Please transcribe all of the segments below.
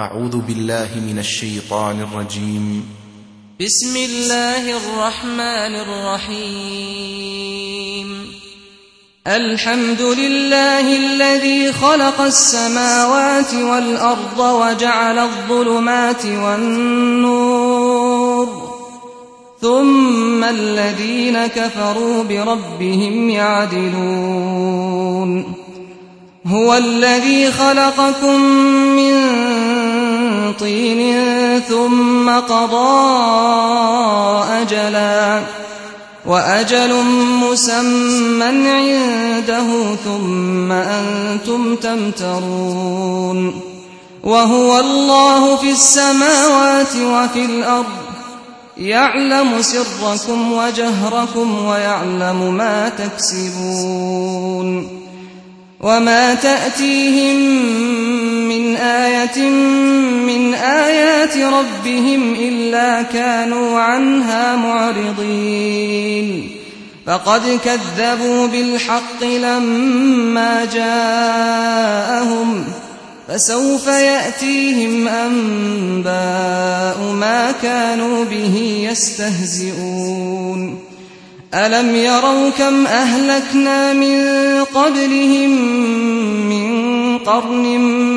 أعوذ بالله من الشيطان الرجيم. بسم الله الرحمن الرحيم. الحمد لله الذي خلق السماوات والأرض وجعل الظلمات والنور ثم الذين كفروا بربهم يعدلون. هو الذي خلقكم من طين ثم قضى أجلا وأجل مسمى عنده ثم أنتم تمترون. وهو الله في السماوات وفي الأرض يعلم سركم وجهركم ويعلم ما تكسبون. وما تأتيهم من آية من آيات ربهم إلا كانوا عنها معرضين. فقد كذبوا بالحق لما جاءهم فسوف يأتيهم أنباء ما كانوا به يستهزئون. ألم يروا كم أهلكنا من قبلهم من قرن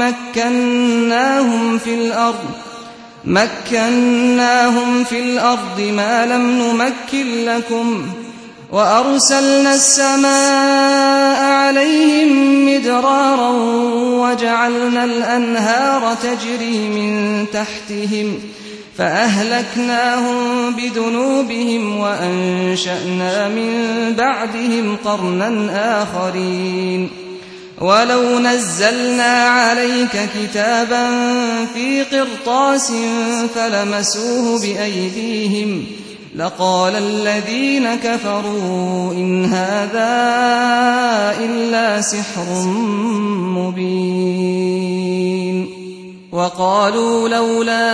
مكناهم في الأرض ما لم نمكن لكم وأرسلنا السماء عليهم مدرارا وجعلنا الأنهار تجري من تحتهم فأهلكناهم بذنوبهم وأنشأنا من بعدهم قرنا آخرين. ولو نزلنا عليك كتابا في قرطاس فلمسوه بأيديهم لقال الذين كفروا إن هذا إلا سحر مبين. وقالوا لولا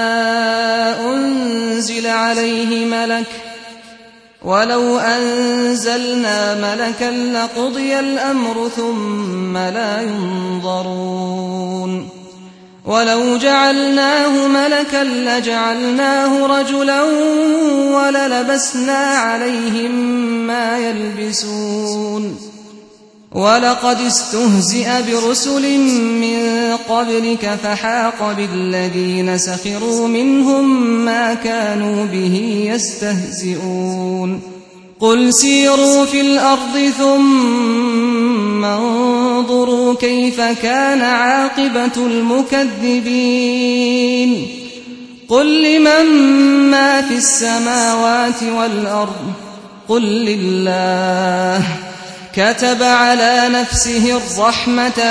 أنزل عليه ملك ولو أنزلنا ملكا لقضي الأمر ثم لا ينظرون. ولو جعلناه ملكا لجعلناه رجلا وللبسنا عليهم ما يلبسون. ولقد استهزئ برسل من قبلك فحاق بالذين سخروا منهم ما كانوا به يستهزئون. قل سيروا في الأرض ثم انظروا كيف كان عاقبة المكذبين. قل لمن ما في السماوات والأرض قل لله كتب على نفسه الرحمة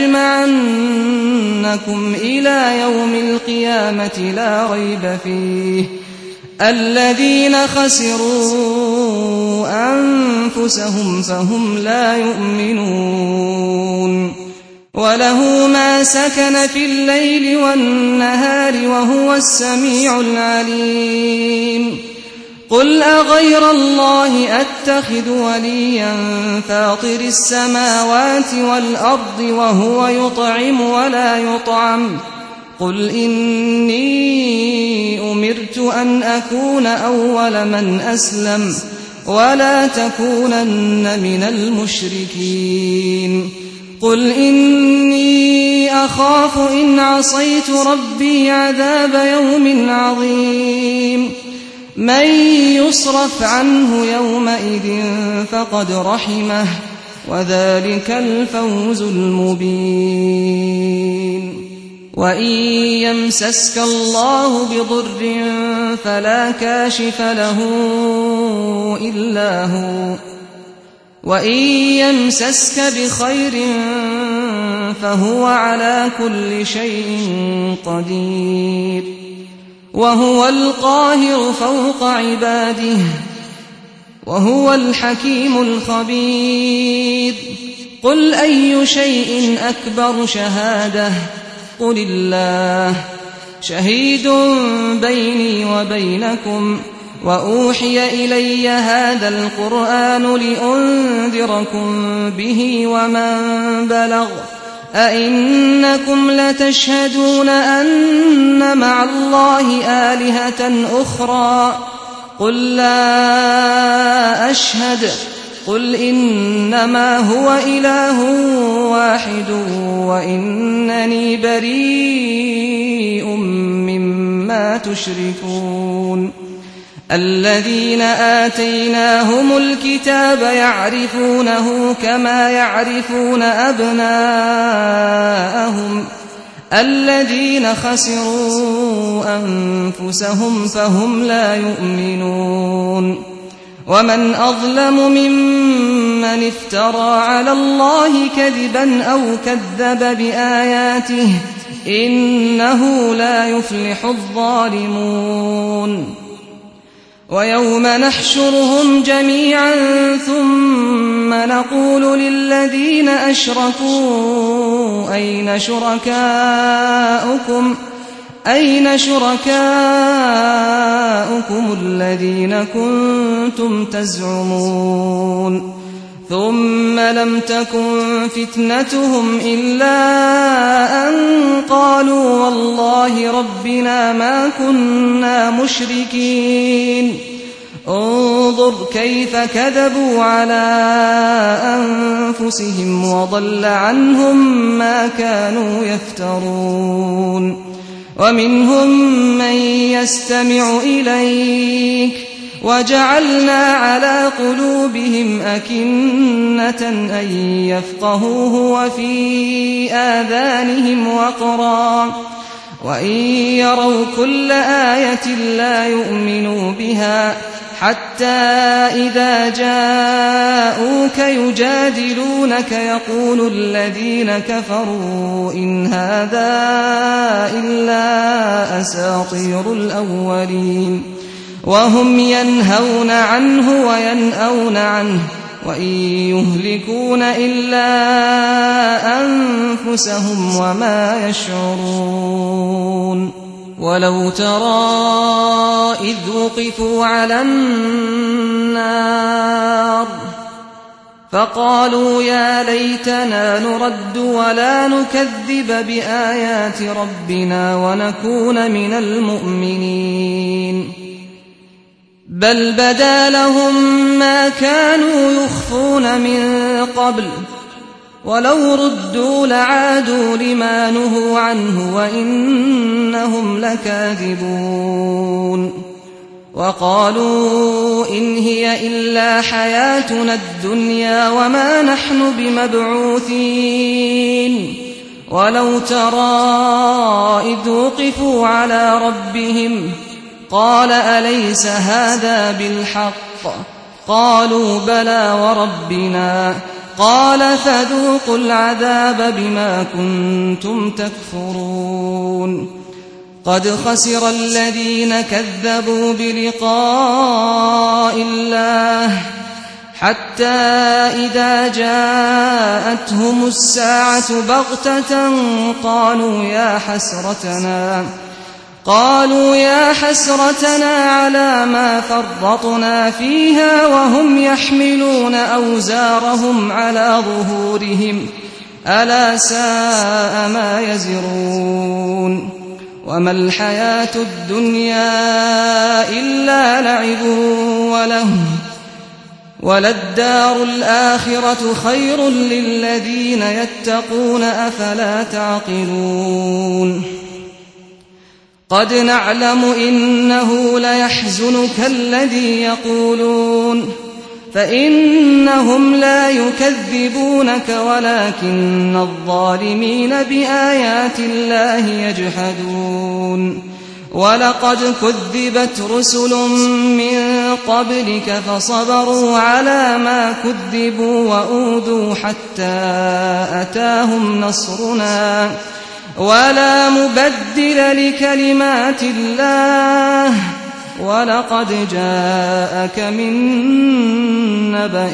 ليجمعنكم إلى يوم القيامة لا ريب فيه. الذين خسروا أنفسهم فهم لا يؤمنون. وله ما سكن في الليل والنهار وهو السميع العليم. قل أغير الله أتخذ وليا فاطر السماوات والأرض وهو يطعم ولا يطعم. قل إني أمرت أن أكون أول من أسلم ولا تكونن من المشركين. قل إني أخاف إن عصيت ربي عذاب يوم عظيم. من يصرف عنه يومئذ فقد رحمه وذلك الفوز المبين. وإن يمسسك الله بضر فلا كاشف له إلا هو وإن يمسسك بخير فهو على كل شيء قدير. وهو القاهر فوق عباده وهو الحكيم الخبير. قل أي شيء أكبر شهادة قل الله شهيد بيني وبينكم وأوحي إلي هذا القرآن لأنذركم به ومن بلغ أئنكم لتشهدون أن مع الله آلهة أخرى قل لا أشهد قل إنما هو إله واحد وإنني بريء مما تشركون الذين آتيناهم الكتاب يعرفونه كما يعرفون أبناءهم الذين خسروا أنفسهم فهم لا يؤمنون ومن أظلم ممن افترى على الله كذبا أو كذب بآياته إنه لا يفلح الظالمون ويوم نحشرهم جميعا ثم نقول للذين أشركوا أين شركاؤكم الذين كنتم تزعمون ثم لم تكن فتنتهم إلا أن قالوا والله ربنا ما كنا مشركين انظر كيف كذبوا على أنفسهم وضل عنهم ما كانوا يفترون ومنهم من يستمع إليك وجعلنا على قلوبهم أكنة أن يفقهوه وفي آذانهم وقرا وإن يروا كل آية لا يؤمنوا بها حتى إذا جاءوك يجادلونك يقول الذين كفروا إن هذا إلا أساطير الأولين وهم ينهون عنه وينأون عنه وإن يهلكون إلا أنفسهم وما يشعرون ولو ترى إذ وقفوا على النار فقالوا يا ليتنا نرد ولا نكذب بآيات ربنا ونكون من المؤمنين بل بدا لهم ما كانوا يخفون من قبل ولو ردوا لعادوا لما نهوا عنه وإنهم لكاذبون وقالوا إن هي إلا حياتنا الدنيا وما نحن بمبعوثين ولو ترى إذ وقفوا على ربهم قال أليس هذا بالحق قالوا بلى وربنا قال فذوقوا العذاب بما كنتم تكفرون قد خسر الذين كذبوا بلقاء الله حتى إذا جاءتهم الساعة بغتة قالوا يا حسرتنا على ما فرطنا فيها وهم يحملون أوزارهم على ظهورهم ألا ساء ما يزرون وما الحياة الدنيا إلا لعب ولهو وللدار الآخرة خير للذين يتقون أفلا تعقلون قد نعلم إنه ليحزنك الذي يقولون فإنهم لا يكذبونك ولكن الظالمين بآيات الله يجحدون ولقد كذبت رسل من قبلك فصبروا على ما كذبوا وأوذوا حتى أتاهم نصرنا ولا مبدل لكلمات الله ولقد جاءك من نبأ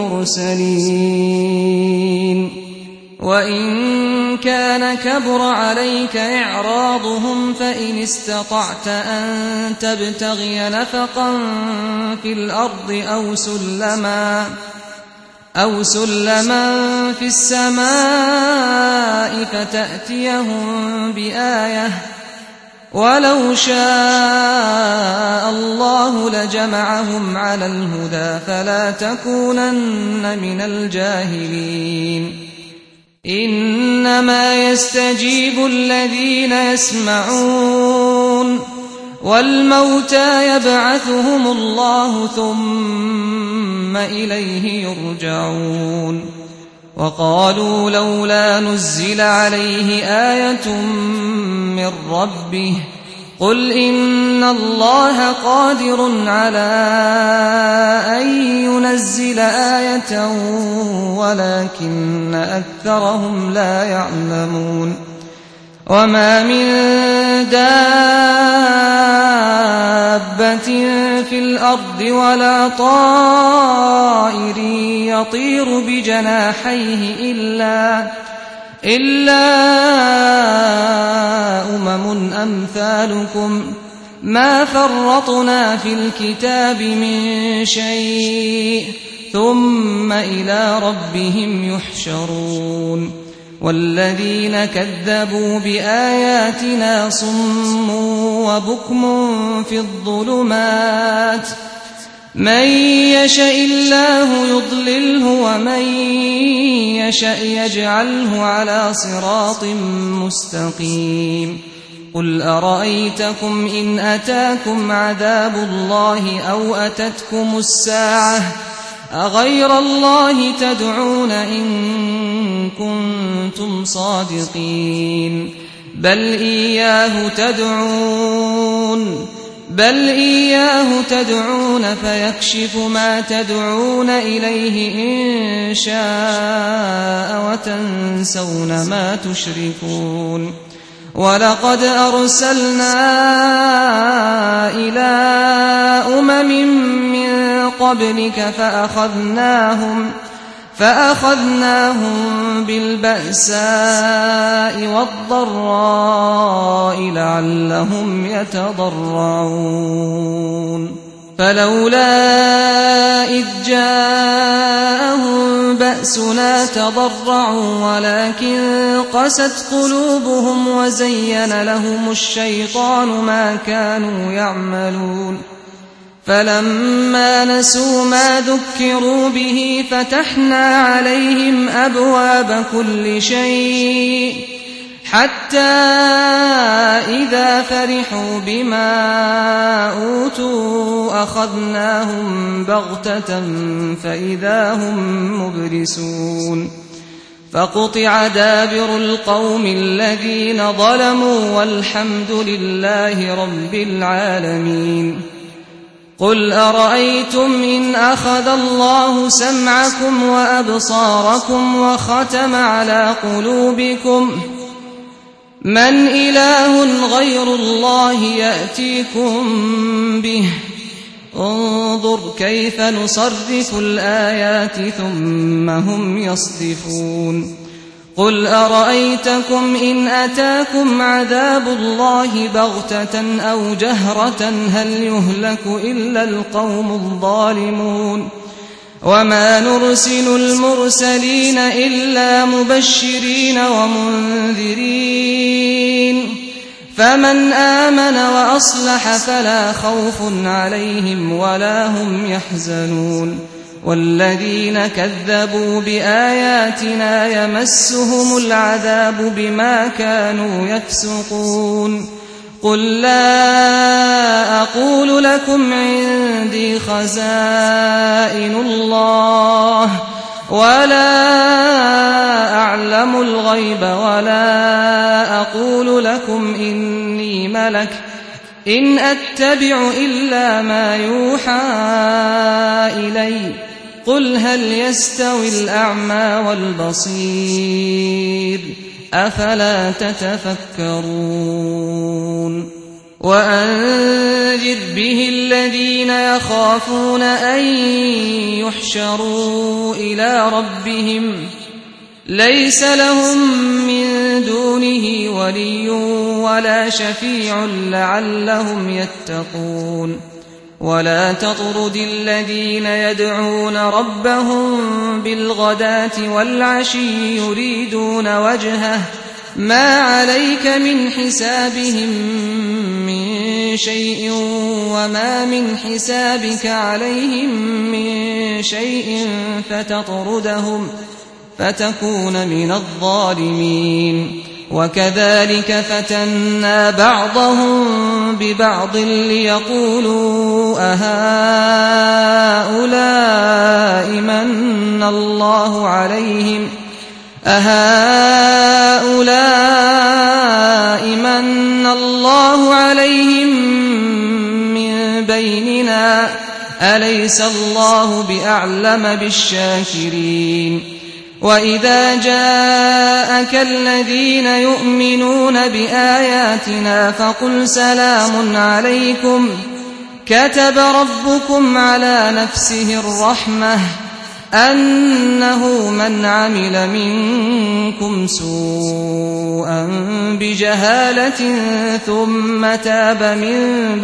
المرسلين وإن كان كبر عليك إعراضهم فإن استطعت أن تبتغي نفقا في الأرض أو سلما في السماء فتأتيهم بآية ولو شاء الله لجمعهم على الهدى فلا تكونن من الجاهلين إنما يستجيب الذين يسمعون والموتى يبعثهم الله ثم إليه يرجعون وقالوا لولا نزل عليه آية من ربه قل إن الله قادر على أن ينزل آية ولكن أكثرهم لا يعلمون وما من دابة في الأرض ولا طائر يطير بجناحيه إلا أمم أمثالكم ما فرطنا في الكتاب من شيء ثم إلى ربهم يحشرون والذين كذبوا بآياتنا صم وبكم في الظلمات من يشاء الله يضلله ومن يشاء يجعله على صراط مستقيم قل أرأيتكم إن أتاكم عذاب الله أو أتتكم الساعة أغير الله تدعون إن كنتم صادقين بل إياه تدعون فيكشف ما تدعون إليه إن شاء وتنسون ما تشركون ولقد أرسلنا إلى أمم من قبلك فأخذناهم بالبأساء والضراء لعلهم يتضرعون فلولا إذ جاءهم بأسنا تضرعوا ولكن قست قلوبهم وزين لهم الشيطان ما كانوا يعملون فلما نسوا ما ذكروا به فتحنا عليهم أبواب كل شيء حتى إذا فرحوا بما أوتوا أخذناهم بغتة فإذا هم مبلسون فقطع دابر القوم الذين ظلموا والحمد لله رب العالمين قل أرأيتم إن أخذ الله سمعكم وأبصاركم وختم على قلوبكم من إله غير الله يأتيكم به انظر كيف نصرف الآيات ثم هم يصدفون قل أرأيتكم إن أتاكم عذاب الله بغتة أو جهرة هل يهلك إلا القوم الظالمون وما نرسل المرسلين إلا مبشرين ومنذرين فمن آمن وأصلح فلا خوف عليهم ولا هم يحزنون والذين كذبوا بآياتنا يمسهم العذاب بما كانوا يفسقون قل لا أقول لكم عندي خزائن الله ولا أعلم الغيب ولا أقول لكم إني ملك إن أتبع إلا ما يوحى إلي قل هل يستوي الأعمى والبصير أفلا تتفكرون وأنذر به الذين يخافون أن يحشروا إلى ربهم ليس لهم من دونه ولي ولا شفيع لعلهم يتقون ولا تطرد الذين يدعون ربهم بالغداة والعشي يريدون وجهه ما عليك من حسابهم من شيء وما من حسابك عليهم من شيء فتطردهم فتكون من الظالمين. وكذلك فتنا بعضهم ببعض ليقولوا أهؤلاء من الله عليهم من بيننا أليس الله بأعلم بالشاكرين. وإذا جاءك الذين يؤمنون بآياتنا فقل سلام عليكم كتب ربكم على نفسه الرحمة أنه من عمل منكم سوءا بجهالة ثم تاب من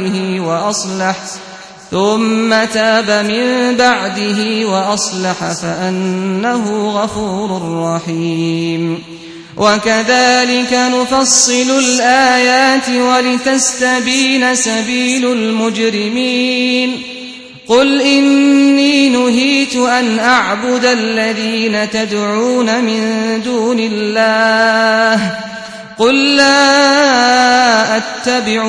بعده وأصلح فأنه غفور رحيم. وكذلك نفصل الآيات ولتستبين سبيل المجرمين. قل إني نهيت أن أعبد الذين تدعون من دون الله قل لا أتبع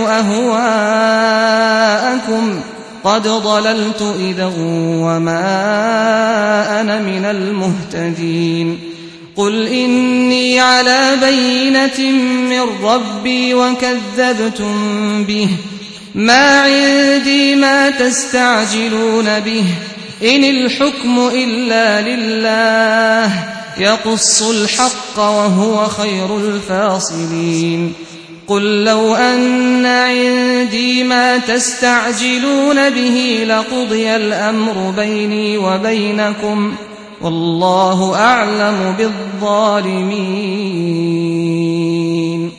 أهواءكم قد ضللت إذا وما أنا من المهتدين. قل إني على بينة من ربي وكذبتم به ما عندي ما تستعجلون به إن الحكم إلا لله يقص الحق وهو خير الفاصلين. قل لو أن عندي ما تستعجلون به لقضي الأمر بيني وبينكم والله أعلم بالظالمين.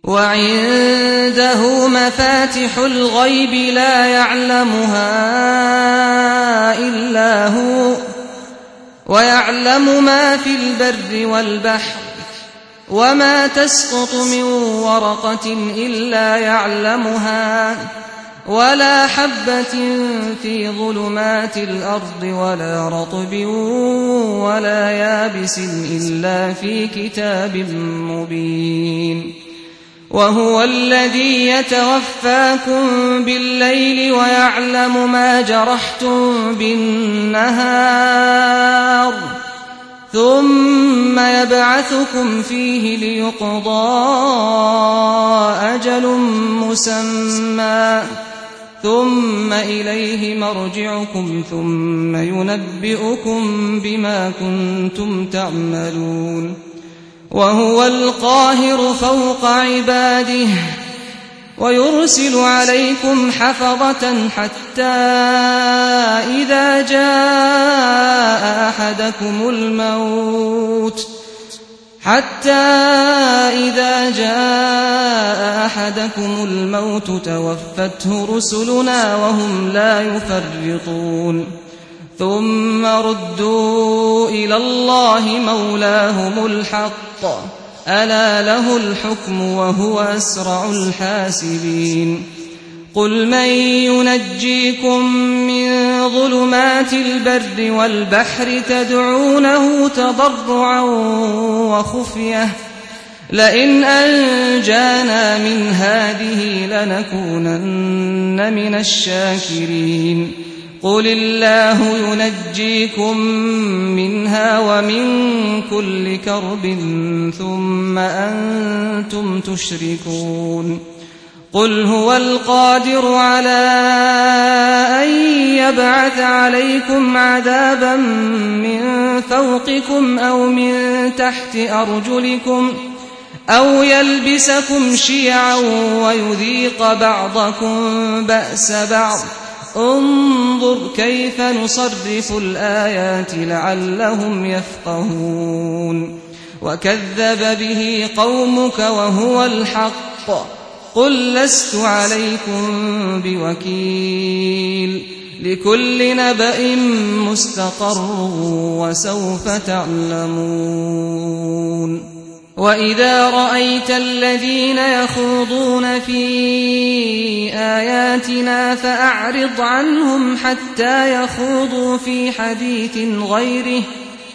وعنده مفاتح الغيب لا يعلمها إلا هو ويعلم ما في البر والبحر وما تسقط من ورقة إلا يعلمها ولا حبة في ظلمات الأرض ولا رطب ولا يابس إلا في كتاب مبين. وهو الذي يتوفاكم بالليل ويعلم ما جرحتم بالنهار ثم يبعثكم فيه ليقضى أجل مسمى ثم إليه مرجعكم ثم ينبئكم بما كنتم تعملون. وهو القاهر فوق عباده ويرسل عليكم حفظة حتى إذا جاء أحدكم الموت توفته رسلنا وهم لا يفرطون ثم ردوا إلى الله مولاهم الحق ألا له الحكم وهو أسرع الحاسبين. قل من ينجيكم من ظلمات البر والبحر تدعونه تضرعا وخفية لئن أنجانا من هذه لنكونن من الشاكرين. قل الله ينجيكم منها ومن كل كرب ثم أنتم تشركون. قل هو القادر على أن يبعث عليكم عذابا من فوقكم أو من تحت أرجلكم أو يلبسكم شيعا ويذيق بعضكم بأس بعض انظر كيف نصرف الآيات لعلهم يفقهون. وكذب به قومك وهو الحق قل لست عليكم بوكيل لكل نبأ مستقر وسوف تعلمون وإذا رأيت الذين يخوضون في آياتنا فأعرض عنهم حتى يخوضوا في حديث غيره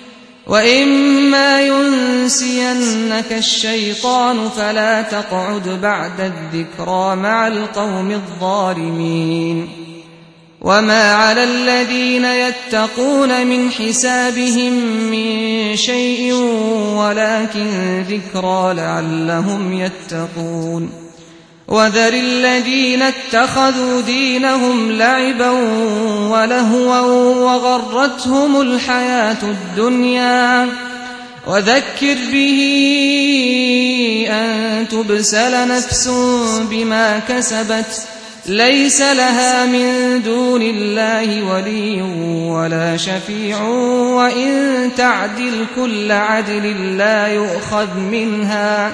وإما ينسينك الشيطان فلا تقعد بعد الذكرى مع القوم الظالمين وما على الذين يتقون من حسابهم من شيء ولكن ذكرى لعلهم يتقون وذر الذين اتخذوا دينهم لعبا ولهوا وغرتهم الحياة الدنيا وذكر به أن تبسل نفس بما كسبت ليس لها من دون الله ولي ولا شفيع وإن تعدل كل عدل لا يؤخذ منها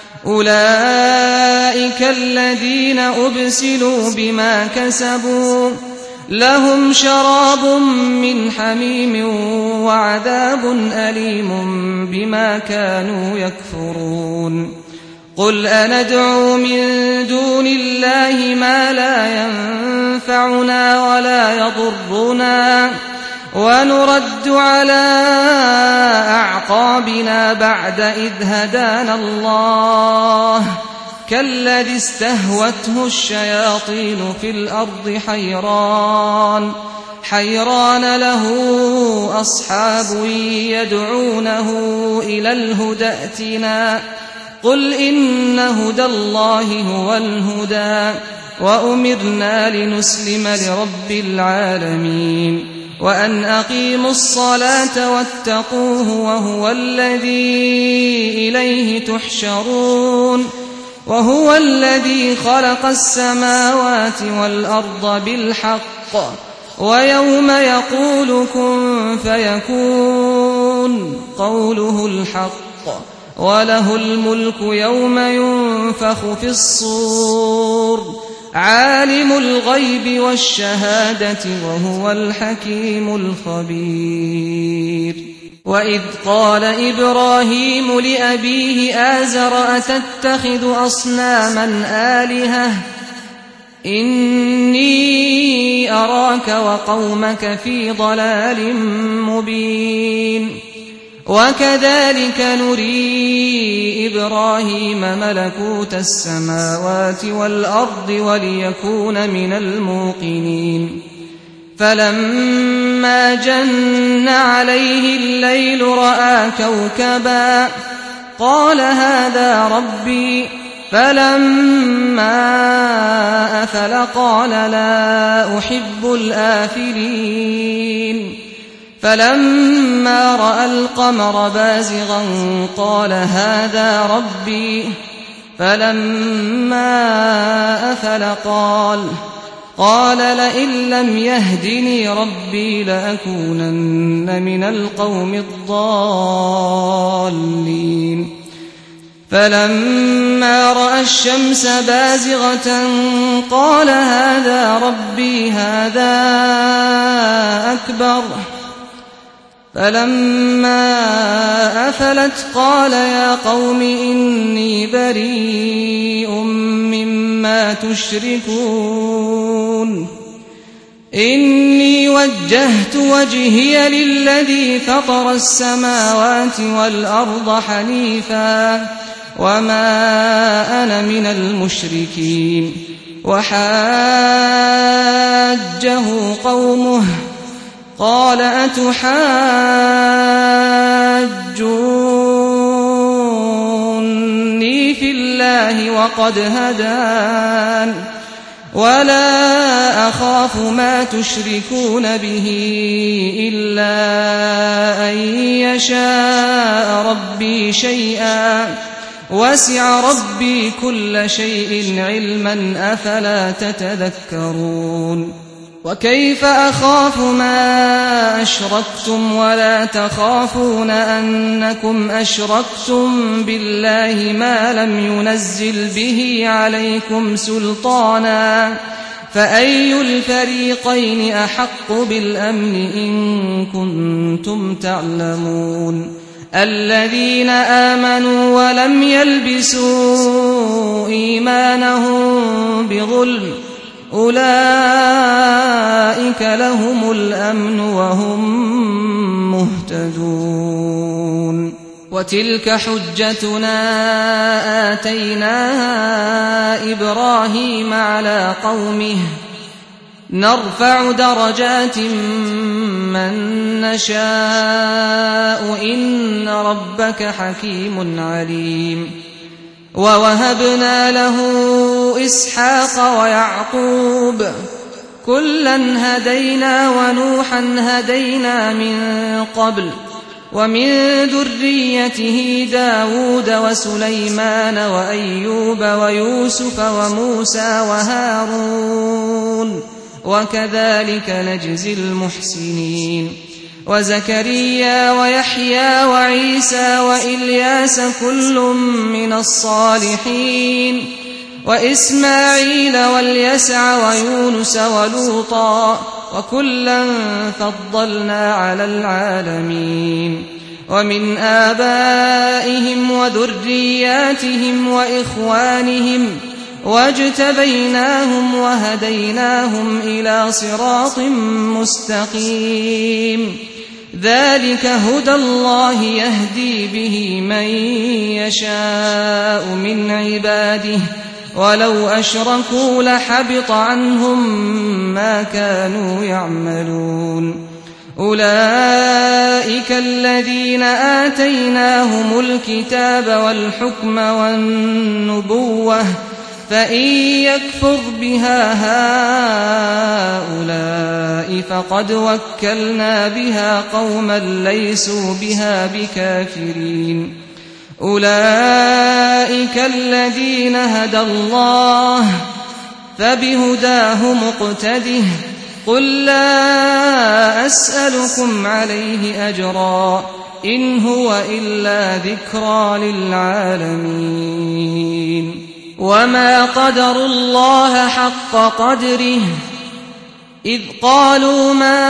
أولئك الذين أبسلوا بما كسبوا لهم شراب من حميم وعذاب أليم بما كانوا يكفرون قل أندعو من دون الله ما لا ينفعنا ولا يضرنا ونرد على أعقابنا بعد إذ هدانا الله كالذي استهوته الشياطين في الأرض حيران له أصحاب يدعونه إلى الهدى ائتنا قل إن هدى الله هو الهدى وأمرنا لنسلم لرب العالمين وأن أقيموا الصلاة واتقوه وهو الذي إليه تحشرون وهو الذي خلق السماوات والأرض بالحق ويوم يقول كن فيكون قوله الحق وله الملك يوم ينفخ في الصور عالم الغيب والشهادة وهو الحكيم الخبير وإذ قال إبراهيم لأبيه آزر أتتخذ أصناما آلهة إني أراك وقومك في ضلال مبين وكذلك نري إبراهيم ملكوت السماوات والأرض وليكون من الموقنين فلما جن عليه الليل رأى كوكبا قال هذا ربي فلما أفل قال لا أحب الآفلين فلما رأى القمر بازغا قال هذا ربي فلما أفل قال لئن لم يهدني ربي لأكونن من القوم الضالين فلما رأى الشمس بازغة قال هذا ربي هذا أكبر فلما أفلت قال يا قوم إني بريء مما تشركون إني وجهت وجهي للذي فطر السماوات والأرض حنيفا وما أنا من المشركين وحاجه قومه قال أتحاجوني في الله وقد هدان ولا أخاف ما تشركون به إلا أن يشاء ربي شيئا وسع ربي كل شيء علما أفلا تتذكرون وكيف أخاف ما أشركتم ولا تخافون أنكم أشركتم بالله ما لم ينزل به عليكم سلطانا فأي الفريقين أحق بالأمن إن كنتم تعلمون الذين آمنوا ولم يلبسوا إيمانهم بظلم أولئك لهم الأمن وهم مهتدون وتلك حجتنا آتيناها إبراهيم على قومه نرفع درجات من نشاء إن ربك حكيم عليم ووهبنا له إسحاق ويعقوب كلا هدينا ونوحا هدينا من قبل ومن ذريته داود وسليمان وأيوب ويوسف وموسى وهارون وكذلك نجزي المحسنين وزكريا ويحيى وعيسى وإلياس كل من الصالحين وإسماعيل واليسع ويونس ولوطا وكلا فضلنا على العالمين ومن آبائهم وذرياتهم وإخوانهم واجتبيناهم وهديناهم إلى صراط مستقيم ذلك هدى الله يهدي به من يشاء من عباده ولو أشركوا لحبط عنهم ما كانوا يعملون أولئك الذين آتيناهم الكتاب والحكم والنبوة فإن يكفر بها هؤلاء فقد وكلنا بها قوما ليسوا بها بكافرين أولئك الذين هدى الله فبهداه مقتده قل لا أسألكم عليه أجرا إن هو إلا ذكرى للعالمين وما قدروا الله حق قدره إذ قالوا ما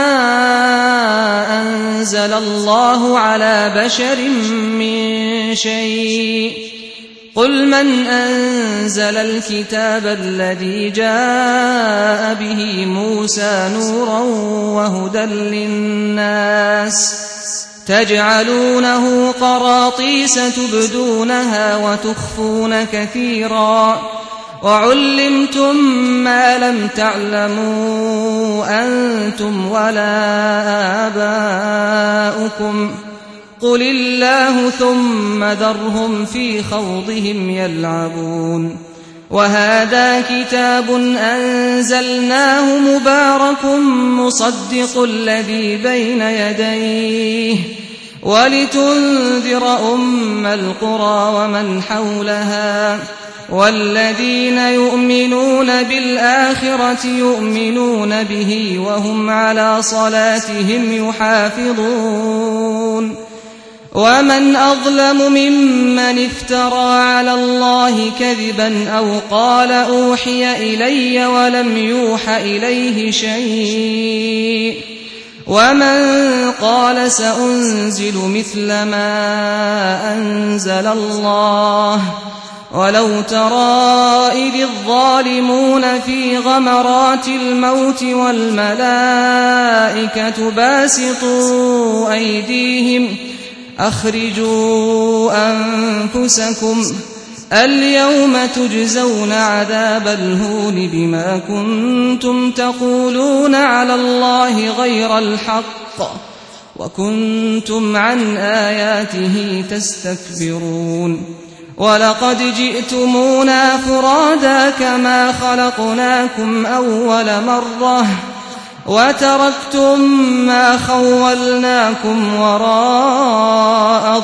أنزل الله على بشر من شيء قل من أنزل الكتاب الذي جاء به موسى نورا وهدى للناس تجعلونه قراطيس تبدونها وتخفون كثيرا وعلمتم ما لم تعلموا أنتم ولا آباؤكم قل الله ثم ذرهم في خوضهم يلعبون وهذا كتاب أنزلناه مبارك مصدق الذي بين يديه ولتنذر أم القرى ومن حولها والذين يؤمنون بالآخرة يؤمنون به وهم على صلاتهم يحافظون ومن أظلم ممن افترى على الله كذبا أو قال أوحي إلي ولم يوح إليه شيء ومن قال سأنزل مثل ما أنزل الله ولو ترى إذ الظالمون في غمرات الموت والملائكة باسطوا أيديهم أخرجوا أنفسكم اليوم تجزون عذاب الهون بما كنتم تقولون على الله غير الحق وكنتم عن آياته تستكبرون ولقد جئتمونا فرادا كما خلقناكم أول مرة وتركتم ما خولناكم وراء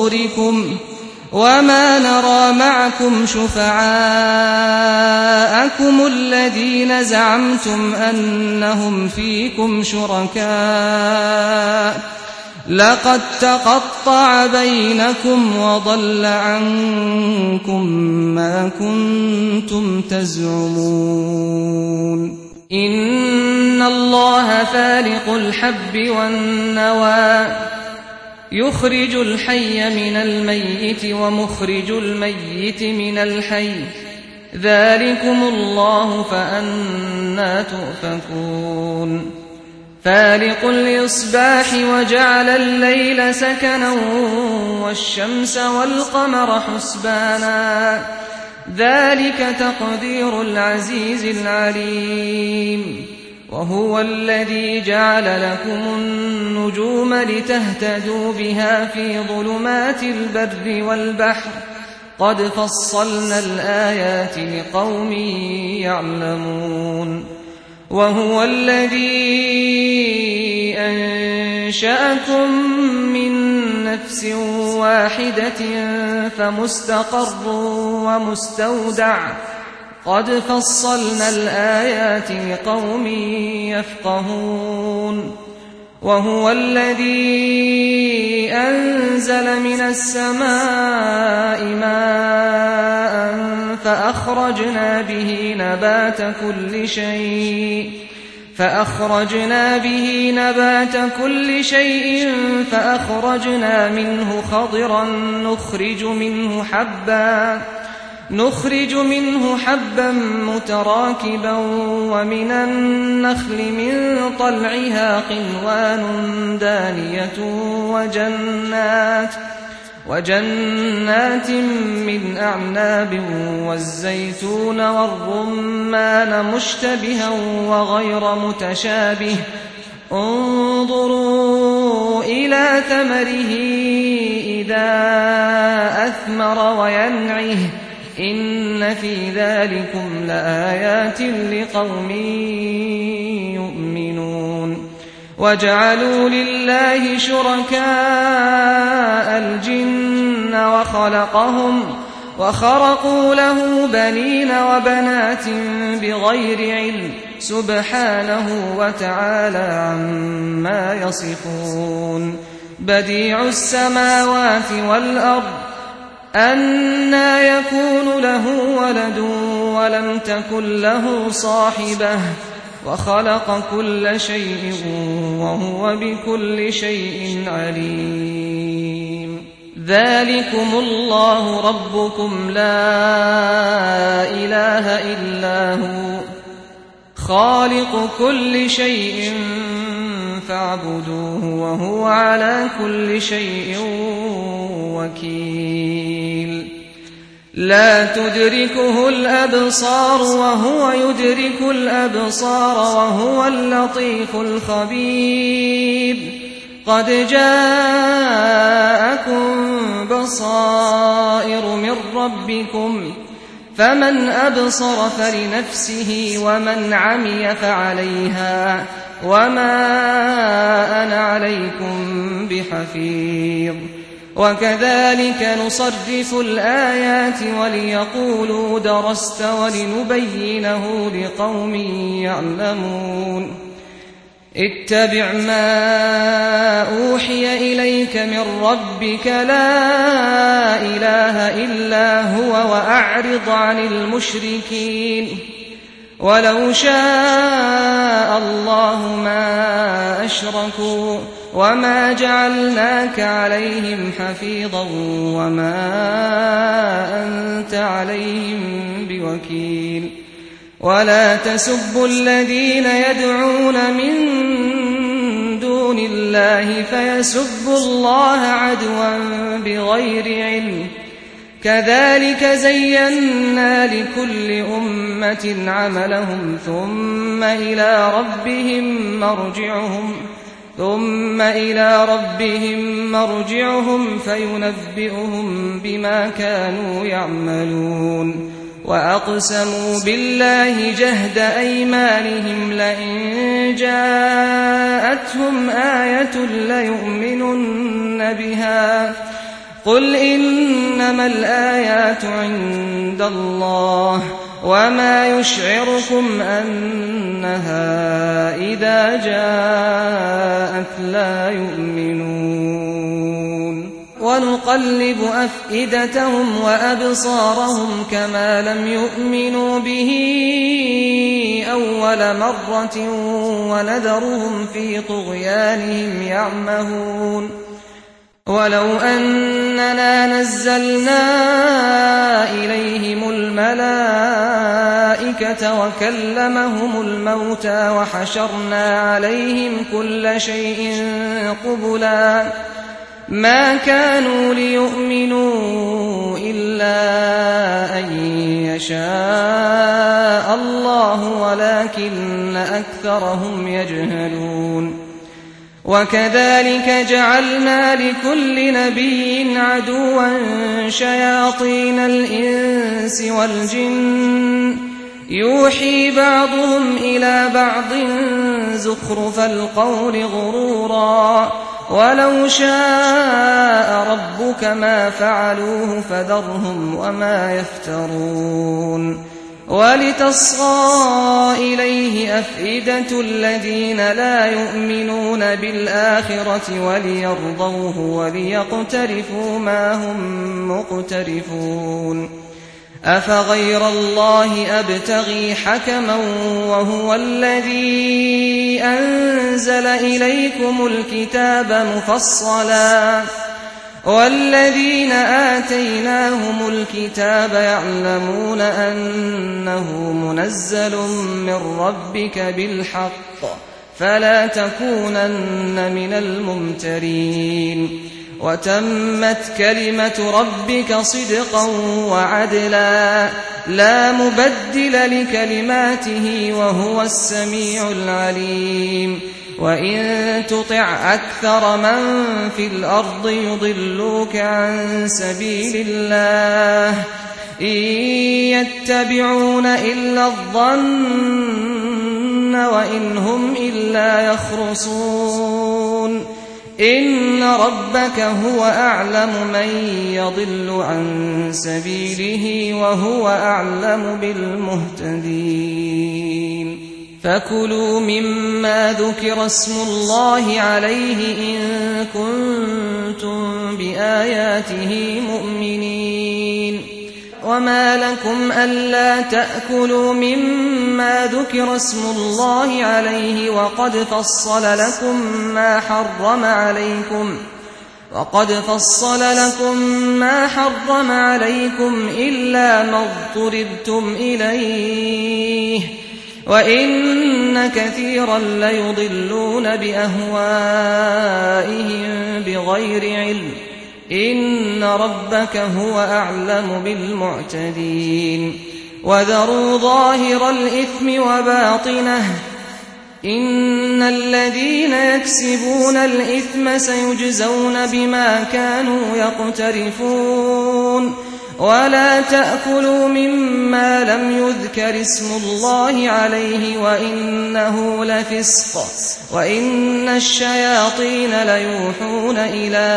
ظهوركم وما نرى معكم شفعاءكم شُرَكَاءَكُمُ الَّذِينَ زَعَمْتُمْ أَنَّهُمْ فِيكُمْ شُرَكَاءُ لَقَدْ تَقَطَّعَ بَيْنَكُمْ وَضَلَّ عَنكُم مَّا كُنتُمْ تَزْعُمُونَ إِنَّ اللَّهَ فَالِقُ الْحَبِّ وَالنَّوَىٰ يُخْرِجُ الْحَيَّ مِنَ الْمَيِّتِ وَمُخْرِجُ الْمَيِّتِ مِنَ الْحَيِّ ذَٰلِكُمُ اللَّهُ فَأَنَّىٰ تُؤْفَكُونَ فَالِقُ الْإِصْبَاحِ وَجَعَلَ اللَّيْلَ سَكَنًا وَالشَّمْسَ وَالْقَمَرَ حُسْبَانًا ذَلِكَ تَقْدِيرُ الْعَزِيزِ الْعَلِيمِ وَهُوَ الَّذِي جَعَلَ لَكُمُ النُّجُومَ لِتَهْتَدُوا بِهَا فِي ظُلُمَاتِ الْبَرِّ وَالْبَحْرِ قَدْ فَصَّلْنَا الْآيَاتِ لِقَوْمٍ يَعْلَمُونَ وَهُوَ الَّذِي أَنشَأَكُم مِّن نَّفْسٍ وَاحِدَةٍ فَمُسْتَقَرٌّ وَمُسْتَوْدَعٌ قَدْ فَصَّلْنَا الْآيَاتِ لِقَوْمٍ يَفْقَهُونَ وَهُوَ الَّذِي أَنزَلَ مِنَ السَّمَاءِ مَاءً فَأَخْرَجْنَا بِهِ نَبَاتَ كُلِّ شَيْءٍ فَأَخْرَجْنَا مِنْهُ خَضِرًا نُخْرِجُ مِنْهُ حَبًّا مُتَرَاكِبًا وَمِنَ النَّخْلِ مِن طَلْعِهَا قِنْوَانٌ دَانِيَةٌ وَجَنَّاتٍ مِّنْ أَعْنَابٍ وَالزَّيْتُونَ وَالرُّمَّانَ مُشْتَبِهًا وَغَيْرَ مُتَشَابِهٍ انظُرُوا إِلَىٰ ثَمَرِهِ إِذَا أَثْمَرَ وَيَنْعِهِ إِنَّ في ذَلِكُمْ لَآيَاتٍ لِقَوْمٍ يُؤْمِنُونَ وَجَعَلُوا لِلَّهِ شُرَكَاءَ الْجِنَّ وَخَرَقُوا لَهُ بَنِينَ وَبَنَاتٍ بِغَيْرِ عِلْمٍ سُبْحَانَهُ وَتَعَالَىٰ عَمَّا يَصِفُونَ بَدِيعُ السَّمَاوَاتِ وَالْأَرْضِ أَنَّىٰ يَكُونُ لَهُ وَلَدٌ وَلَمْ تَكُن لَّهُ صَاحِبَةٌ وَخَلَقَ كُلَّ شَيْءٍ وَهُوَ بِكُلِّ شَيْءٍ عَلِيمٌ ذَٰلِكُمُ اللَّهُ رَبُّكُمْ لَا إِلَٰهَ إِلَّا هُوَ خَالِقُ كُلِّ شَيْءٍ فَاعْبُدُوهُ وَهُوَ عَلَىٰ كُلِّ شَيْءٍ وَكِيلٌ لَا تُدْرِكُهُ الْأَبْصَارُ وَهُوَ يُدْرِكُ الْأَبْصَارَ وَهُوَ اللَّطِيفُ الْخَبِيرُ قَدْ جَاءَكُم بَصَائِرُ مِن رَّبِّكُمْ فَمَنْ أَبْصَرَ فَلِنَفْسِهِ وَمَنْ عَمِيَ فَعَلَيْهَا وَمَا أَنَا عَلَيْكُمْ بِحَفِيظٍ وَكَذَٰلِكَ نُصَرِّفُ الْآيَاتِ وَلِيَقُولُوا دَرَسْتَ وَلِنُبَيِّنَهُ لِقَوْمٍ يَعْلَمُونَ اتَّبِعْ مَا أُوحِيَ إِلَيْكَ مِن رَّبِّكَ لَا إِلَٰهَ إِلَّا هُوَ وَأَعْرِضْ عَنِ الْمُشْرِكِينَ وَلَوْ شَاءَ اللَّهُ مَا أَشْرَكُوا وَمَا جَعَلْنَاكَ عَلَيْهِمْ حَفِيظًا وَمَا أَنتَ عَلَيْهِم بِوَكِيلٍ وَلَا تَسُبُّوا الَّذِينَ يَدْعُونَ مِن دُونِ اللَّهِ فَيَسُبُّوا اللَّهَ عَدْوًا بِغَيْرِ عِلْمٍ كَذَٰلِكَ زَيَّنَّا لِكُلِّ أُمَّةٍ عَمَلَهُمْ ثُمَّ إِلَىٰ رَبِّهِم مَّرْجِعُهُمْ فَيُنَبِّئُهُم بِمَا كَانُوا يَعْمَلُونَ وَأَقْسَمُوا بِاللَّهِ جَهْدَ أَيْمَانِهِمْ لَئِن جَاءَتْهُمْ آيَةٌ لَّيُؤْمِنُنَّ بِهَا قُلْ إِنَّمَا الْآيَاتُ عِندَ اللَّهِ وما يشعركم أنها إذا جاءت لا يؤمنون ونقلب أفئدتهم وأبصارهم كما لم يؤمنوا به أول مرة ونذرهم في طغيانهم يعمهون ولو أننا نزلنا إليهم الملائكة وكلمهم الموتى وحشرنا عليهم كل شيء قبلا ما كانوا ليؤمنوا إلا أن يشاء الله ولكن أكثرهم يجهلون وكذلك جعلنا لكل نبي عدوا شياطين الإنس والجن يوحي بعضهم إلى بعض زخرف القول غرورا ولو شاء ربك ما فعلوه فذرهم وما يفترون ولتصغى إليه أفئدة الذين لا يؤمنون بالآخرة وليرضوه وليقترفوا ما هم مقترفون أفغير الله أبتغي حكما وهو الذي أنزل إليكم الكتاب مفصلا والذين آتيناهم الكتاب يعلمون أنه منزل من ربك بالحق فلا تكونن من الممترين وتمت كلمة ربك صدقا وعدلا لا مبدل لكلماته وهو السميع العليم وإن تطع أكثر من في الأرض يضلوك عن سبيل الله إن يتبعون إلا الظن وإن هم إلا يخرصون إن ربك هو أعلم من يضل عن سبيله وهو أعلم بالمهتدين فكلوا مما ذكر اسم الله عليه إن كنتم بآياته مؤمنين وما لكم ألا تأكلوا مما ذكر اسم الله عليه وقد فصل لكم ما حرم عليكم إلا ما اضطررتم إليه وإن كثيرا ليضلون بأهوائهم بغير علم إن ربك هو أعلم بالمعتدين وذروا ظاهر الإثم وباطنه إن الذين يكسبون الإثم سيجزون بما كانوا يقترفون ولا تأكلوا مما لم يذكر اسم الله عليه وإنه لفسق وإن الشياطين ليوحون إلى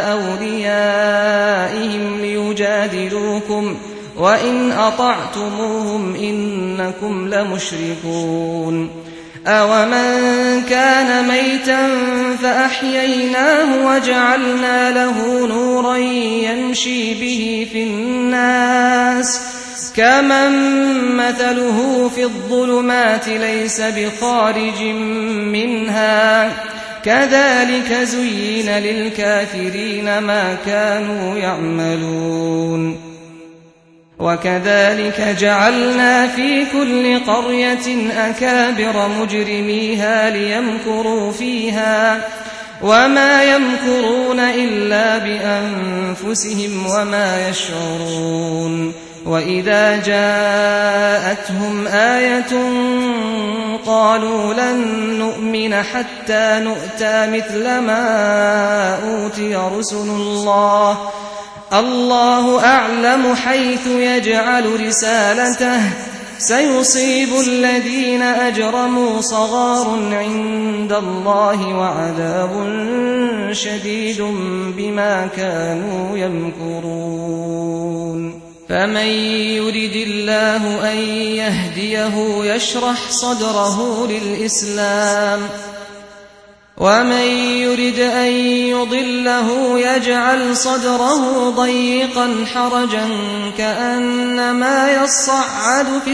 أوليائهم ليجادلوكم وإن أطعتموهم إنكم لمشركون أومن كان ميتا فأحييناه وجعلنا له نورا يمشي به في الناس كمن مثله في الظلمات ليس بخارج منها كذلك زين للكافرين ما كانوا يعملون وكذلك جعلنا في كل قرية أكابر مجرميها ليمكروا فيها وما يمكرون إلا بأنفسهم وما يشعرون وإذا جاءتهم آية قالوا لن نؤمن حتى نؤتى مثل ما أوتي رسل الله أعلم حيث يجعل رسالته سيصيب الذين أجرموا صغار عند الله وعذاب شديد بما كانوا يمكرون فمن يرد الله أن يهديه يشرح صدره للإسلام ومن يرد أن يضله يجعل صدره ضيقا حرجا كأنما يصعد في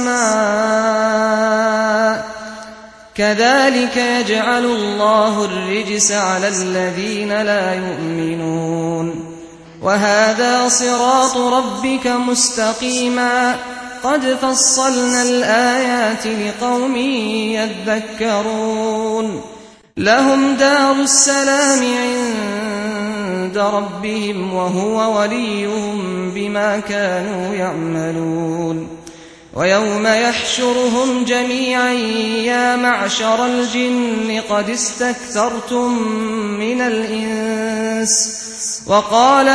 السماء كذلك يجعل الله الرجس على الذين لا يؤمنون وهذا صراط ربك مستقيما قد فصلنا الآيات لقوم يذكرون لهم دار السلام عند ربهم وهو وليهم بما كانوا يعملون ويوم يحشرهم جميعا يا معشر الجن قد استكثرتم من الإنس وقال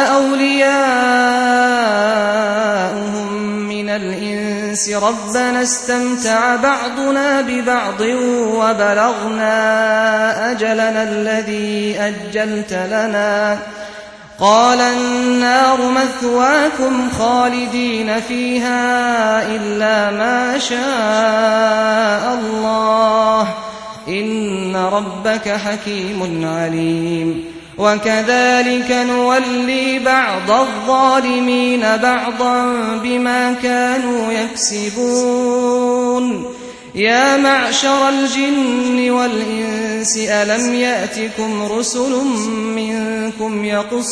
أولياؤهم من الإنس ربنا استمتع بعضنا ببعض وبلغنا أجلنا الذي أجلت لنا قال النار مثواكم خالدين فيها إلا ما شاء الله إن ربك حكيم عليم وكذلك نولي بعض الظالمين بعضا بما كانوا يكسبون يا معشر الجن والإنس ألم يأتكم رسل منكم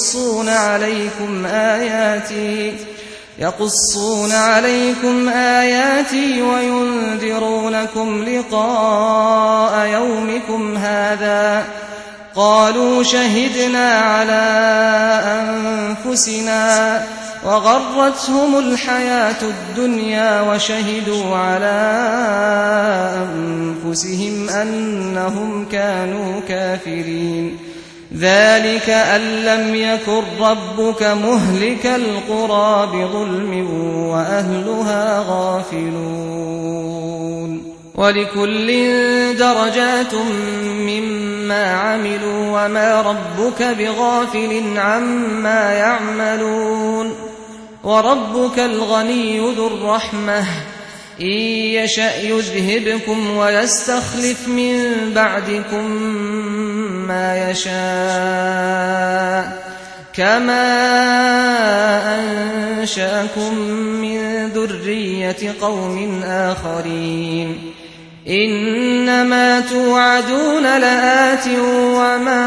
يقصون عليكم آياتي وينذرونكم لقاء يومكم هذا قالوا شهدنا على أنفسنا وغرتهم الحياة الدنيا وشهدوا على أنفسهم أنهم كانوا كافرين ذلك أن لم يكن ربك مهلك القرى بظلم وأهلها غافلون ولكل درجات مما عملوا وما ربك بغافل عما يعملون وربك الغني ذو الرحمة إن يشأ يذهبكم ويستخلف من بعدكم ما يشاء كما أنشأكم من ذرية قوم آخرين إنما توعدون لآت وما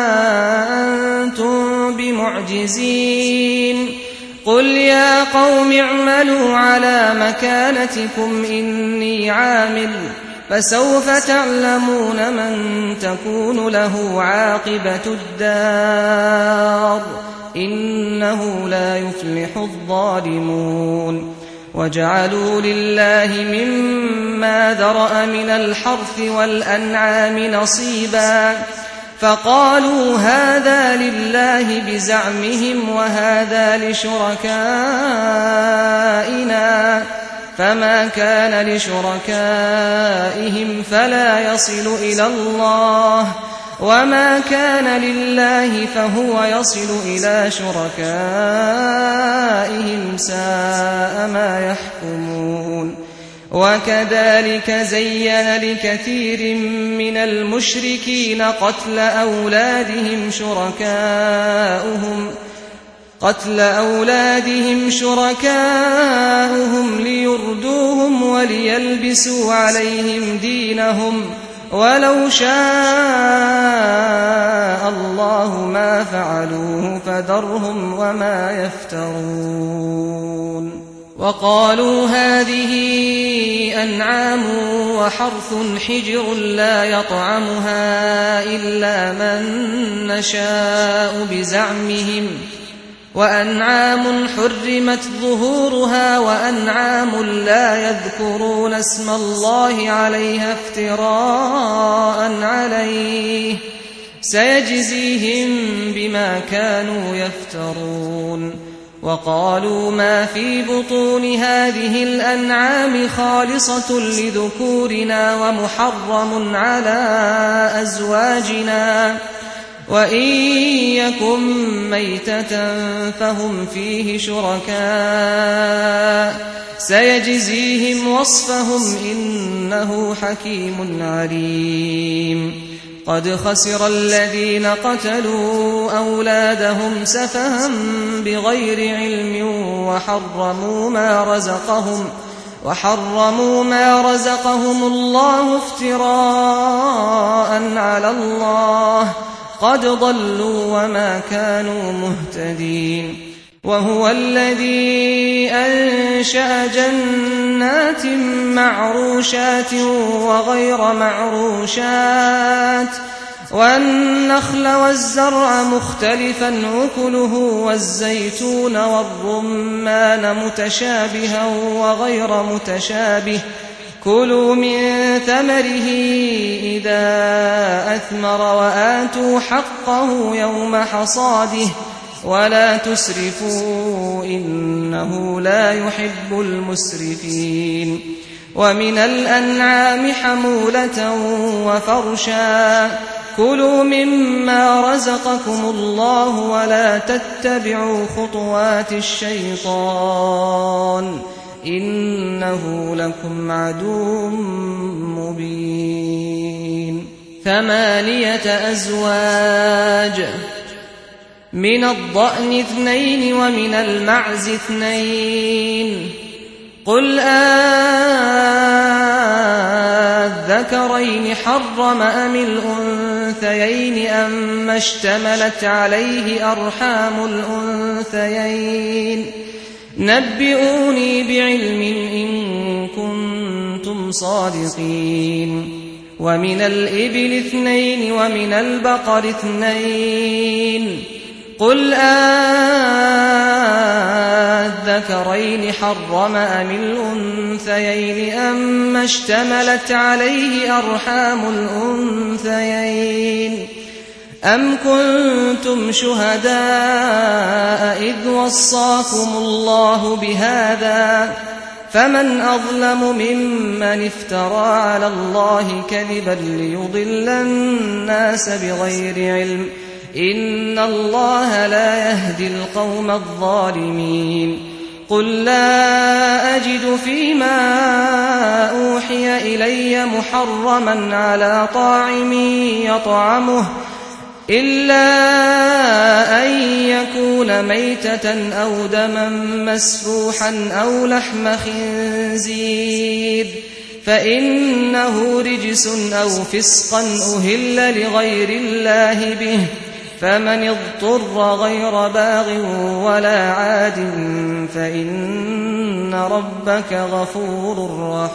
أنتم بمعجزين قل يا قوم اعملوا على مكانتكم إني عامل فسوف تعلمون من تكون له عاقبة الدار إنه لا يفلح الظالمون وجعلوا لله مما ذرأ من الحرث والأنعام نصيبا فقالوا هذا لله بزعمهم وهذا لشركائنا فما كان لشركائهم فلا يصل إلى الله وما كان لله فهو يصل إلى شركائهم ساء ما يحكمون وكذلك زين لكثير من المشركين قتل أولادهم شركاؤهم ليردوهم وليلبسوا عليهم دينهم ولو شاء الله ما فعلوه فذرهم وما يفترون وقالوا هذه أنعام وحرث حجر لا يطعمها إلا من نشاء بزعمهم وأنعام حرمت ظهورها وأنعام لا يذكرون اسم الله عليها افتراء عليه سيجزيهم بما كانوا يفترون وقالوا ما في بطون هذه الأنعام خالصة لذكورنا ومحرم على أزواجنا وإن يكن ميتة فهم فيه شركاء سيجزيهم وصفهم إنه حكيم عليم قد خسر الذين قتلوا أولادهم سفها بغير علم وحرموا ما رزقهم الله افتراء على الله قد ضلوا وما كانوا مهتدين وهو الذي أنشأ جنات معروشات وغير معروشات والنخل والزرع مختلفا أكله والزيتون والرمان متشابها وغير متشابه كلوا من ثمره إذا أثمر وآتوا حقه يوم حصاده ولا تسرفوا إنه لا يحب المسرفين ومن الأنعام حمولة وفرشا كلوا مما رزقكم الله ولا تتبعوا خطوات الشيطان إنه لكم عدو مبين 8 أزواج من الضأن 2 ومن المعز 2 قل أذكرين حرم أم الأنثيين أما اشتملت عليه أرحام الأنثيين نبئوني بعلم إن كنتم صادقين ومن الإبل 2 ومن البقر 2 قل أذكرين حرم أم الأنثيين أما اشتملت عليه أرحام الأنثيين أم كنتم شهداء إذ وصاكم الله بهذا فمن أظلم ممن افترى على الله كذبا ليضل الناس بغير علم إن الله لا يهدي القوم الظالمين قل لا أجد فيما أوحي إلي محرما على طاعم يطعمه إلا أن يكون ميتة أو دما مسفوحا أو لحم خنزير فإنه رجس أو فسقا أهل لغير الله به فمن اضطر غير باغ ولا عاد فإن ربك غفور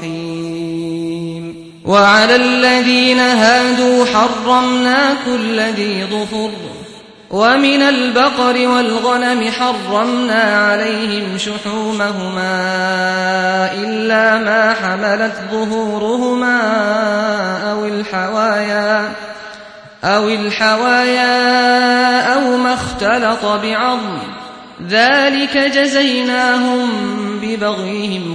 رحيم وعلى الذين هادوا حرمنا كل ذي ظفر ومن البقر والغنم حرمنا عليهم شحومهما إلا ما حملت ظهورهما أو الحوايا أو ما اختلط بعظم ذلك جزيناهم ببغيهم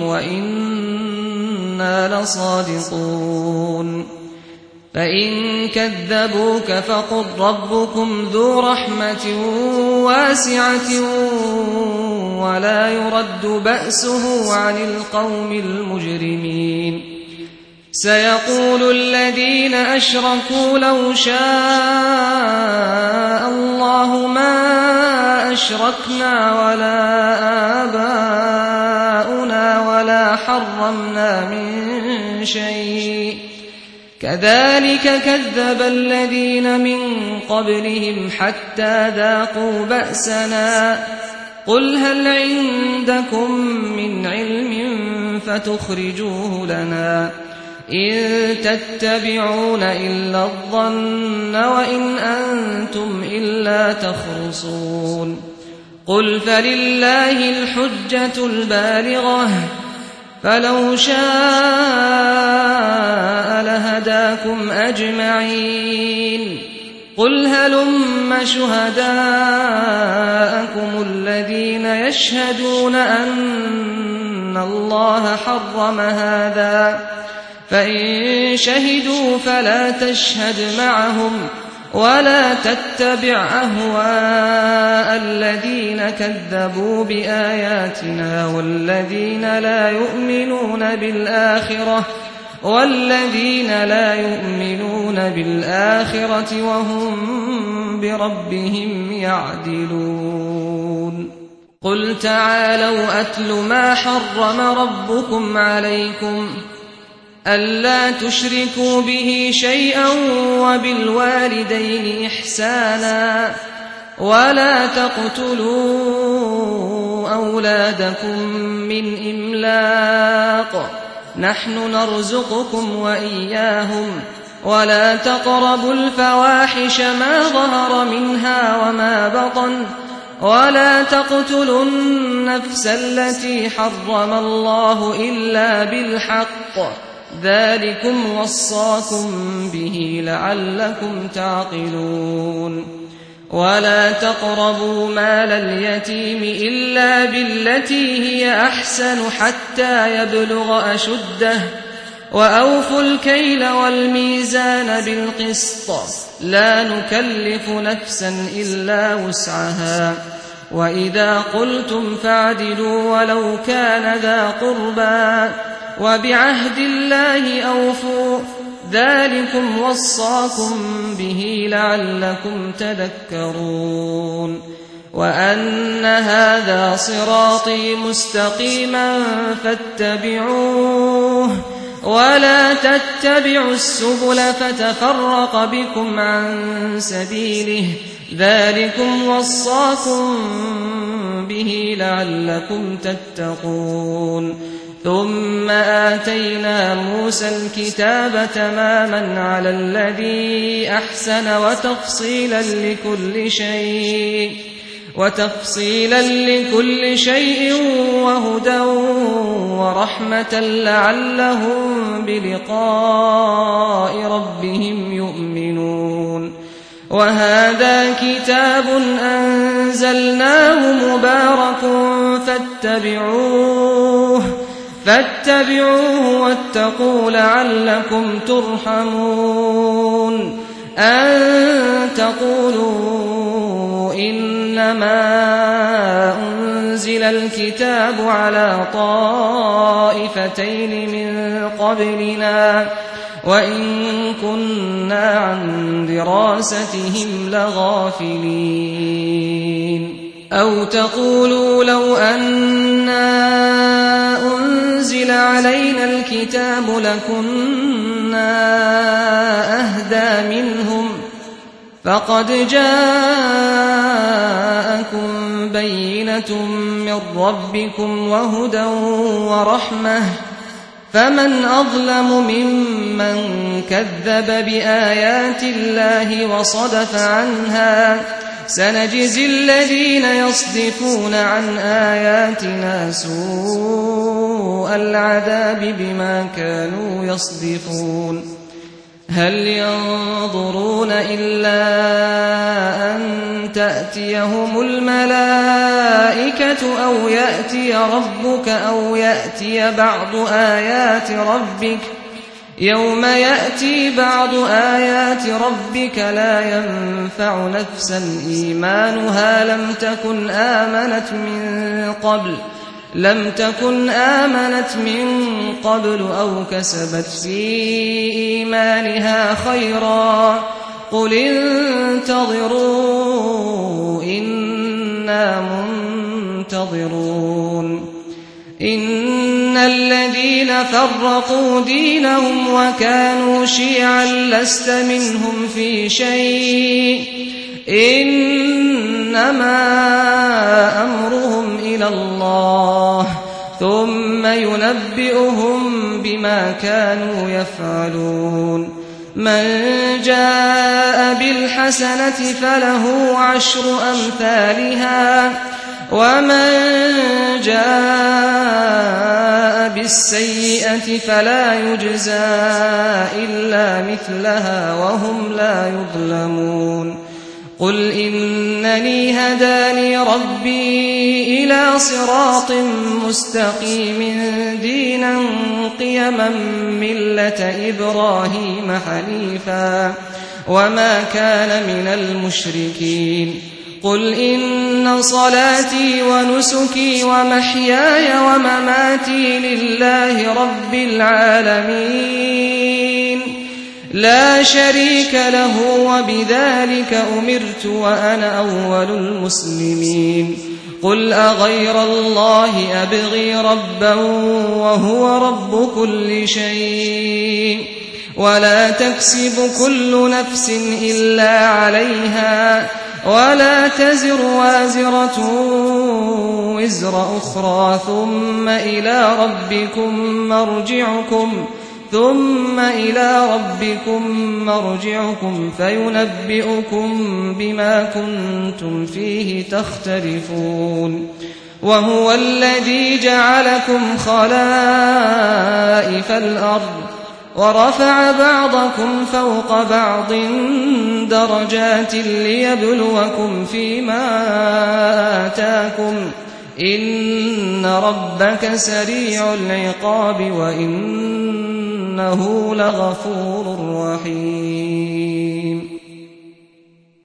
وإنا لصادقون فإن كذبوك فقل ربكم ذو رحمة واسعة ولا يرد بأسه عن القوم المجرمين سيقول الذين أشركوا لو شاء الله ما أشركنا ولا آباؤنا ولا حرمنا من شيء كذلك كذب الذين من قبلهم حتى ذاقوا بأسنا قل هل عندكم من علم فتخرجوه لنا إن تتبعون إلا الظن وإن أنتم إلا تخرصون قل فلله الحجة البالغة فلو شاء لهداكم أجمعين قل هلم شهداءكم الذين يشهدون أن الله حرم هذا فإن شهدوا فلا تشهد معهم ولا تتبع أهواء الذين كذبوا بآياتنا والذين لا يؤمنون بالآخرة وهم بربهم يعدلون قل تعالوا أتل ما حرم ربكم عليكم ألا تشركوا به شيئا وبالوالدين إحسانا ولا تقتلوا أولادكم من إملاق نحن نرزقكم وإياهم ولا تقربوا الفواحش ما ظهر منها وما بطن ولا تقتلوا النفس التي حرم الله إلا بالحق ذلكم وصاكم به لعلكم تعقلون ولا تقربوا مال اليتيم إلا بالتي هي أحسن حتى يبلغ أشده وأوفوا الكيل والميزان بالقسط لا نكلف نفسا إلا وسعها وإذا قلتم فاعدلوا ولو كان ذا قربى وبعهد الله أوفوا ذلكم وصاكم به لعلكم تذكرون وأن هذا صراطي مستقيما فاتبعوه ولا تتبعوا السبل فتفرق بكم عن سبيله ذلكم وصاكم به لعلكم تتقون ثم آتينا موسى الكتاب تماما على الذي أحسن وتفصيلا لكل شيء وهدى ورحمة لعلهم بلقاء ربهم يؤمنون وهذا كتاب أنزلناه مبارك فاتبعوه واتقوا لعلكم ترحمون أن تقولوا إنما أنزل الكتاب على طائفتين من قبلنا وإن كنا عن دراستهم لغافلين أو تقولوا لو أنا أنزل علينا الكتاب لكنا أهدى منهم فقد جاءكم بينة من ربكم وهدى ورحمة فمن أظلم ممن كذب بآيات الله وصدف عنها سنجزي الذين يصدفون عن آياتنا سوء العذاب بما كانوا يصدفون هل ينظرون إلا أن تأتيهم الملائكة أو يأتي ربك أو يأتي بعض آيات ربك يوم يأتي بعض آيات ربك لا ينفع نفسا إيمانها لم تكن آمنت من قبل أو كسبت في إيمانها خيرا قل انتظروا إنا منتظرون إن الذين فرقوا دينهم وكانوا شيعا لست منهم في شيء إنما أمرهم إلى الله ثم ينبئهم بما كانوا يفعلون من جاء بالحسنة فله 10 أمثالها ومن جاء بالسيئة فلا يجزى إلا مثلها وهم لا يظلمون قل إنني هداني ربي إلى صراط مستقيم دينا قيما ملة إبراهيم حنيفا وما كان من المشركين قل إن صلاتي ونسكي ومحياي ومماتي لله رب العالمين لا شريك له وبذلك أمرت وأنا أول المسلمين قل أغير الله أبغي ربا وهو رب كل شيء ولا تكسب كل نفس إلا عليها ولا تزر وازرة وزر أخرى ثم إلى ربكم مرجعكم فينبئكم بما كنتم فيه تختلفون وهو الذي جعلكم خلائف الأرض ورفع بعضكم فوق بعض درجات ليبلوكم فيما آتاكم إن ربك سريع العقاب وإنه لغفور رحيم